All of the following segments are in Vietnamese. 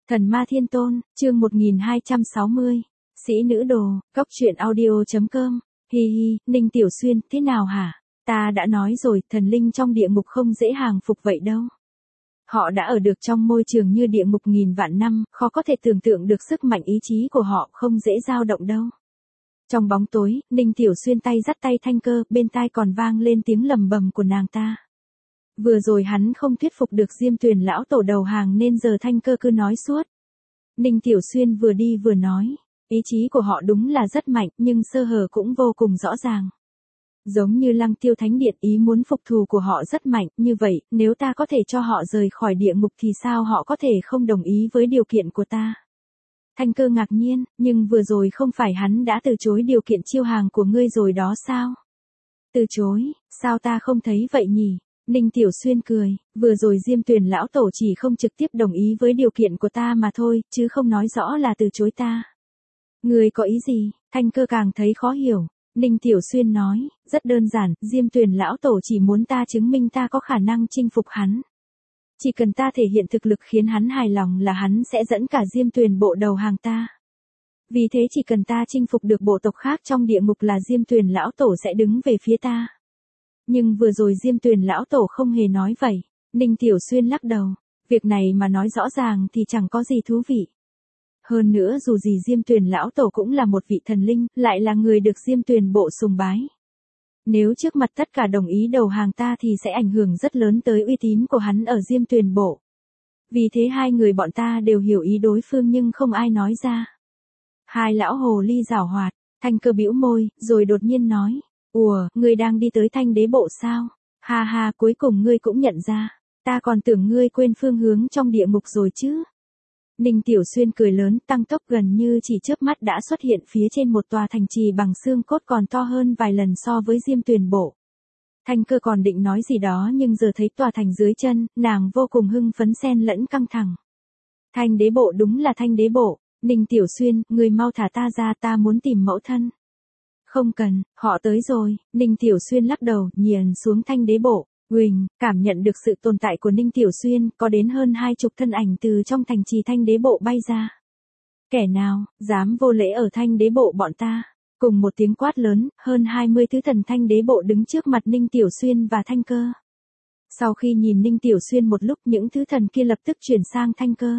Thần Ma Thiên Tôn, chương 1260, Sĩ Nữ Đồ, Cóc truyện audio.com, hi hi, Ninh Tiểu Xuyên, thế nào hả? Ta đã nói rồi, thần linh trong địa ngục không dễ hàng phục vậy đâu. Họ đã ở được trong môi trường như địa ngục nghìn vạn năm, khó có thể tưởng tượng được sức mạnh ý chí của họ không dễ dao động đâu. Trong bóng tối, Ninh Tiểu Xuyên tay dắt tay Thanh Cơ, bên tai còn vang lên tiếng lầm bầm của nàng ta. Vừa rồi hắn không thuyết phục được Diêm Tuyền lão tổ đầu hàng nên giờ Thanh Cơ cứ nói suốt. Ninh Tiểu Xuyên vừa đi vừa nói, ý chí của họ đúng là rất mạnh nhưng sơ hở cũng vô cùng rõ ràng. Giống như Lăng Tiêu Thánh Điện, ý muốn phục thù của họ rất mạnh, như vậy, nếu ta có thể cho họ rời khỏi địa ngục thì sao họ có thể không đồng ý với điều kiện của ta? Thanh Cơ ngạc nhiên, nhưng vừa rồi không phải hắn đã từ chối điều kiện chiêu hàng của ngươi rồi đó sao? Từ chối, sao ta không thấy vậy nhỉ? Ninh Tiểu Xuyên cười, vừa rồi Diêm Tuyền lão tổ chỉ không trực tiếp đồng ý với điều kiện của ta mà thôi, chứ không nói rõ là từ chối ta. Ngươi có ý gì? Thanh Cơ càng thấy khó hiểu. Ninh Tiểu Xuyên nói, rất đơn giản, Diêm Tuyền lão tổ chỉ muốn ta chứng minh ta có khả năng chinh phục hắn. Chỉ cần ta thể hiện thực lực khiến hắn hài lòng là hắn sẽ dẫn cả Diêm Tuyền bộ đầu hàng ta. Vì thế chỉ cần ta chinh phục được bộ tộc khác trong địa ngục là Diêm Tuyền lão tổ sẽ đứng về phía ta. Nhưng vừa rồi Diêm Tuyền lão tổ không hề nói vậy. Ninh Tiểu Xuyên lắc đầu, việc này mà nói rõ ràng thì chẳng có gì thú vị. Hơn nữa dù gì Diêm Tuyền lão tổ cũng là một vị thần linh, lại là người được Diêm Tuyền bộ sùng bái. Nếu trước mặt tất cả đồng ý đầu hàng ta thì sẽ ảnh hưởng rất lớn tới uy tín của hắn ở Diêm Tuyền bộ. Vì thế hai người bọn ta đều hiểu ý đối phương nhưng không ai nói ra. Hai lão hồ ly giảo hoạt, Thanh Cơ bĩu môi, rồi đột nhiên nói, ủa, ngươi đang đi tới Thanh Đế bộ sao? Ha ha, cuối cùng ngươi cũng nhận ra, ta còn tưởng ngươi quên phương hướng trong địa ngục rồi chứ. Ninh Tiểu Xuyên cười lớn, tăng tốc gần như chỉ chớp mắt đã xuất hiện phía trên một tòa thành trì bằng xương cốt còn to hơn vài lần so với Diêm Tuyền bộ. Thanh Cơ còn định nói gì đó nhưng giờ thấy tòa thành dưới chân, nàng vô cùng hưng phấn xen lẫn căng thẳng. Thanh Đế bộ đúng là Thanh Đế bộ. Ninh Tiểu Xuyên, người mau thả ta ra, ta muốn tìm mẫu thân. Không cần, họ tới rồi. Ninh Tiểu Xuyên lắc đầu, nhìn xuống Thanh Đế bộ. Huỳnh, cảm nhận được sự tồn tại của Ninh Tiểu Xuyên, có đến hơn 20 thân ảnh từ trong thành trì Thanh Đế bộ bay ra. Kẻ nào, dám vô lễ ở Thanh Đế bộ bọn ta? Cùng một tiếng quát lớn, hơn 20 thứ thần Thanh Đế bộ đứng trước mặt Ninh Tiểu Xuyên và Thanh Cơ. Sau khi nhìn Ninh Tiểu Xuyên một lúc, những thứ thần kia lập tức chuyển sang Thanh Cơ.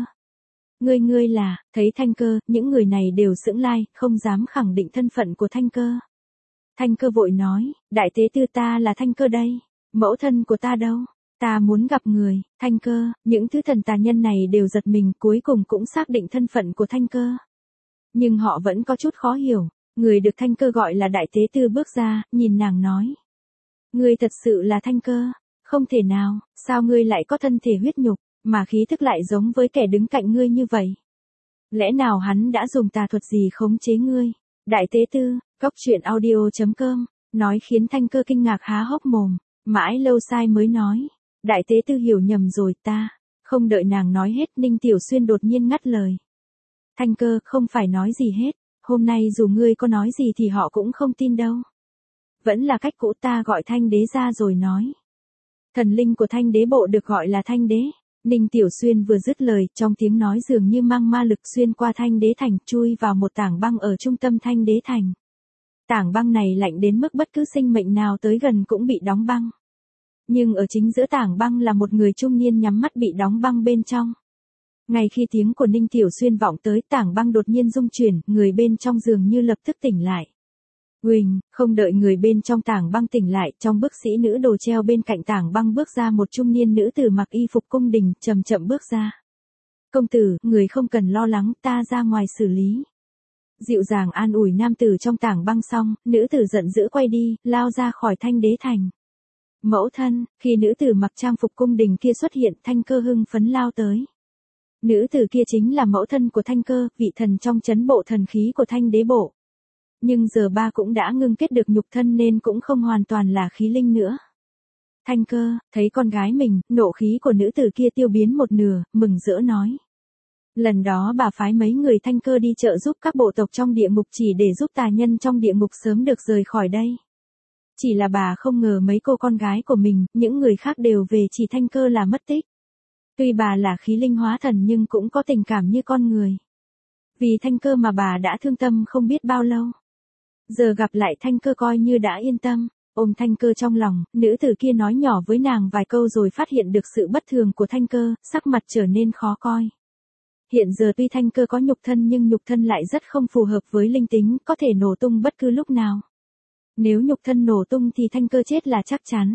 Ngươi là, thấy Thanh Cơ, những người này đều sững lai, không dám khẳng định thân phận của Thanh Cơ. Thanh Cơ vội nói, đại tế tư ta là Thanh Cơ đây. Mẫu thân của ta đâu? Ta muốn gặp người. Thanh Cơ, những thứ thần tà nhân này đều giật mình, cuối cùng cũng xác định thân phận của Thanh Cơ. Nhưng họ vẫn có chút khó hiểu. Người được Thanh Cơ gọi là đại tế tư bước ra, nhìn nàng nói. Ngươi thật sự là Thanh Cơ? Không thể nào, sao ngươi lại có thân thể huyết nhục, mà khí thức lại giống với kẻ đứng cạnh ngươi như vậy? Lẽ nào hắn đã dùng tà thuật gì khống chế ngươi? Đại tế tư, Cóc truyện audio.com, nói khiến Thanh Cơ kinh ngạc há hốc mồm. Mãi lâu sai mới nói, đại tế tư hiểu nhầm rồi ta. Không đợi nàng nói hết, Ninh Tiểu Xuyên đột nhiên ngắt lời. Thanh Cơ, không phải nói gì hết, hôm nay dù ngươi có nói gì thì họ cũng không tin đâu. Vẫn là cách cũ, ta gọi Thanh Đế ra rồi nói. Thần linh của Thanh Đế bộ được gọi là Thanh Đế. Ninh Tiểu Xuyên vừa dứt lời, trong tiếng nói dường như mang ma lực xuyên qua Thanh Đế thành, chui vào một tảng băng ở trung tâm Thanh Đế thành. Tảng băng này lạnh đến mức bất cứ sinh mệnh nào tới gần cũng bị đóng băng. Nhưng ở chính giữa tảng băng là một người trung niên nhắm mắt bị đóng băng bên trong. Ngay khi tiếng của Ninh Tiểu Xuyên vọng tới, tảng băng đột nhiên rung chuyển, người bên trong dường như lập tức tỉnh lại. Huỳnh, không đợi người bên trong tảng băng tỉnh lại, trong bức sĩ nữ đồ treo bên cạnh tảng băng bước ra một trung niên nữ tử mặc y phục cung đình, chậm chậm bước ra. Công tử, người không cần lo lắng, ta ra ngoài xử lý. Dịu dàng an ủi nam tử trong tảng băng xong, nữ tử giận dữ quay đi, lao ra khỏi Thanh Đế thành. Mẫu thân, khi nữ tử mặc trang phục cung đình kia xuất hiện, Thanh Cơ hưng phấn lao tới. Nữ tử kia chính là mẫu thân của Thanh Cơ, vị thần trong trấn bộ thần khí của Thanh Đế bộ. Nhưng giờ ba cũng đã ngưng kết được nhục thân nên cũng không hoàn toàn là khí linh nữa. Thanh Cơ, thấy con gái mình, nộ khí của nữ tử kia tiêu biến một nửa, mừng rỡ nói. Lần đó bà phái mấy người Thanh Cơ đi trợ giúp các bộ tộc trong địa ngục chỉ để giúp tà nhân trong địa ngục sớm được rời khỏi đây. Chỉ là bà không ngờ mấy cô con gái của mình, những người khác đều về chỉ Thanh Cơ là mất tích. Tuy bà là khí linh hóa thần nhưng cũng có tình cảm như con người. Vì Thanh Cơ mà bà đã thương tâm không biết bao lâu. Giờ gặp lại Thanh Cơ coi như đã yên tâm, ôm Thanh Cơ trong lòng, nữ tử kia nói nhỏ với nàng vài câu rồi phát hiện được sự bất thường của Thanh Cơ, sắc mặt trở nên khó coi. Hiện giờ tuy Thanh Cơ có nhục thân nhưng nhục thân lại rất không phù hợp với linh tính, có thể nổ tung bất cứ lúc nào. Nếu nhục thân nổ tung thì Thanh Cơ chết là chắc chắn.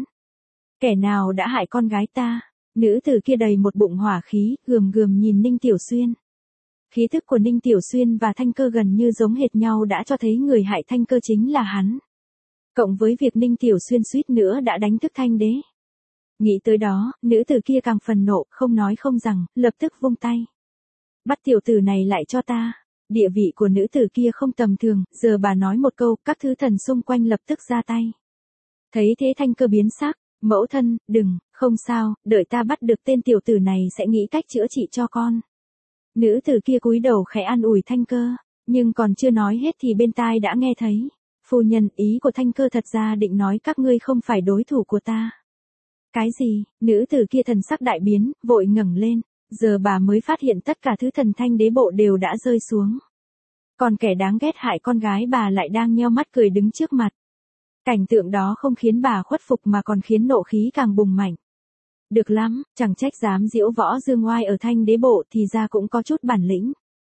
Kẻ nào đã hại con gái ta? Nữ tử kia đầy một bụng hỏa khí, gườm gườm nhìn Ninh Tiểu Xuyên. Khí thức của Ninh Tiểu Xuyên và Thanh Cơ gần như giống hệt nhau đã cho thấy người hại Thanh Cơ chính là hắn. Cộng với việc Ninh Tiểu Xuyên suýt nữa đã đánh thức Thanh Đế. Nghĩ tới đó, nữ tử kia càng phần nộ, không nói không rằng, lập tức vung tay. Bắt tiểu tử này lại cho ta. Địa vị của nữ tử kia không tầm thường, giờ bà nói một câu, các thứ thần xung quanh lập tức ra tay. Thấy thế Thanh Cơ biến sắc, mẫu thân, đừng, không sao, đợi ta bắt được tên tiểu tử này sẽ nghĩ cách chữa trị cho con. Nữ tử kia cúi đầu khẽ an ủi Thanh Cơ, nhưng còn chưa nói hết thì bên tai đã nghe thấy. Phu nhân, ý của Thanh Cơ thật ra định nói các ngươi không phải đối thủ của ta. Cái gì? Nữ tử kia thần sắc đại biến, vội ngẩng lên. Giờ bà mới phát hiện tất cả thứ thần Thanh Đế bộ đều đã rơi xuống. Còn kẻ đáng ghét hại con gái bà lại đang nheo mắt cười đứng trước mặt. Cảnh tượng đó không khiến bà khuất phục mà còn khiến nộ khí càng bùng mạnh. Được lắm, chẳng trách dám diễu võ dương oai ở Thanh Đế bộ thì ra cũng có chút bản lĩnh.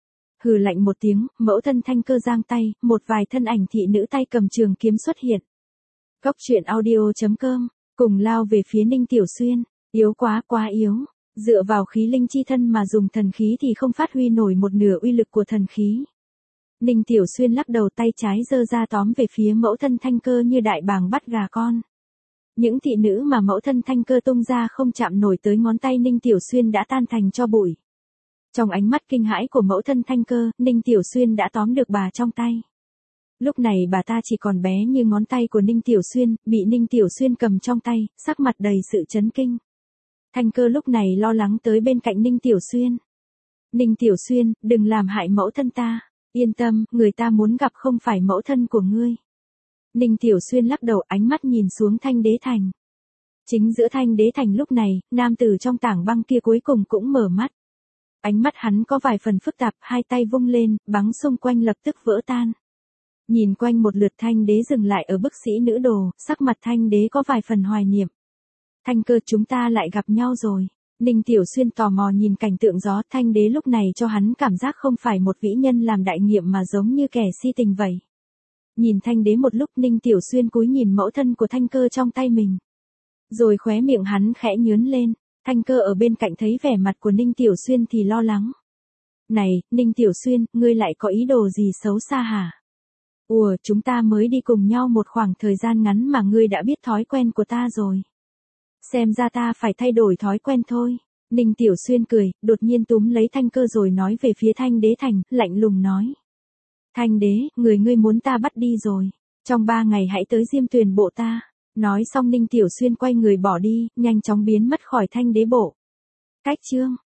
Hừ lạnh một tiếng, mẫu thân Thanh Cơ giang tay, một vài thân ảnh thị nữ tay cầm trường kiếm xuất hiện. Cốc truyện audio.com, cùng lao về phía Ninh Tiểu Xuyên, yếu quá yếu. Dựa vào khí linh chi thân mà dùng thần khí thì không phát huy nổi một nửa uy lực của thần khí. Ninh Tiểu Xuyên lắc đầu, tay trái giơ ra tóm về phía mẫu thân Thanh Cơ như đại bàng bắt gà con. Những thị nữ mà mẫu thân Thanh Cơ tung ra không chạm nổi tới ngón tay Ninh Tiểu Xuyên đã tan thành tro bụi. Trong ánh mắt kinh hãi của mẫu thân Thanh Cơ, Ninh Tiểu Xuyên đã tóm được bà trong tay. Lúc này bà ta chỉ còn bé như ngón tay của Ninh Tiểu Xuyên, bị Ninh Tiểu Xuyên cầm trong tay, sắc mặt đầy sự chấn kinh. Thanh Cơ lúc này lo lắng tới bên cạnh Ninh Tiểu Xuyên. Ninh Tiểu Xuyên, đừng làm hại mẫu thân ta. Yên tâm, người ta muốn gặp không phải mẫu thân của ngươi. Ninh Tiểu Xuyên lắc đầu, ánh mắt nhìn xuống Thanh Đế Thành. Chính giữa Thanh Đế Thành lúc này, nam tử trong tảng băng kia cuối cùng cũng mở mắt. Ánh mắt hắn có vài phần phức tạp, hai tay vung lên, băng xung quanh lập tức vỡ tan. Nhìn quanh một lượt Thanh Đế dừng lại ở bức sĩ nữ đồ, sắc mặt Thanh Đế có vài phần hoài niệm. Thanh Cơ, chúng ta lại gặp nhau rồi. Ninh Tiểu Xuyên tò mò nhìn cảnh tượng gió. Thanh Đế lúc này cho hắn cảm giác không phải một vĩ nhân làm đại nghiệm mà giống như kẻ si tình vậy. Nhìn Thanh Đế một lúc, Ninh Tiểu Xuyên cúi nhìn mẫu thân của Thanh Cơ trong tay mình. Rồi khóe miệng hắn khẽ nhướn lên. Thanh Cơ ở bên cạnh thấy vẻ mặt của Ninh Tiểu Xuyên thì lo lắng. Này, Ninh Tiểu Xuyên, ngươi lại có ý đồ gì xấu xa hả? Chúng ta mới đi cùng nhau một khoảng thời gian ngắn mà ngươi đã biết thói quen của ta rồi. Xem ra ta phải thay đổi thói quen thôi. Ninh Tiểu Xuyên cười, đột nhiên túm lấy Thanh Cơ rồi nói về phía Thanh Đế Thành, lạnh lùng nói. Thanh Đế, ngươi muốn ta bắt đi rồi. Trong 3 ngày hãy tới Diêm Tuyền bộ ta. Nói xong Ninh Tiểu Xuyên quay người bỏ đi, nhanh chóng biến mất khỏi Thanh Đế bộ. Cách chương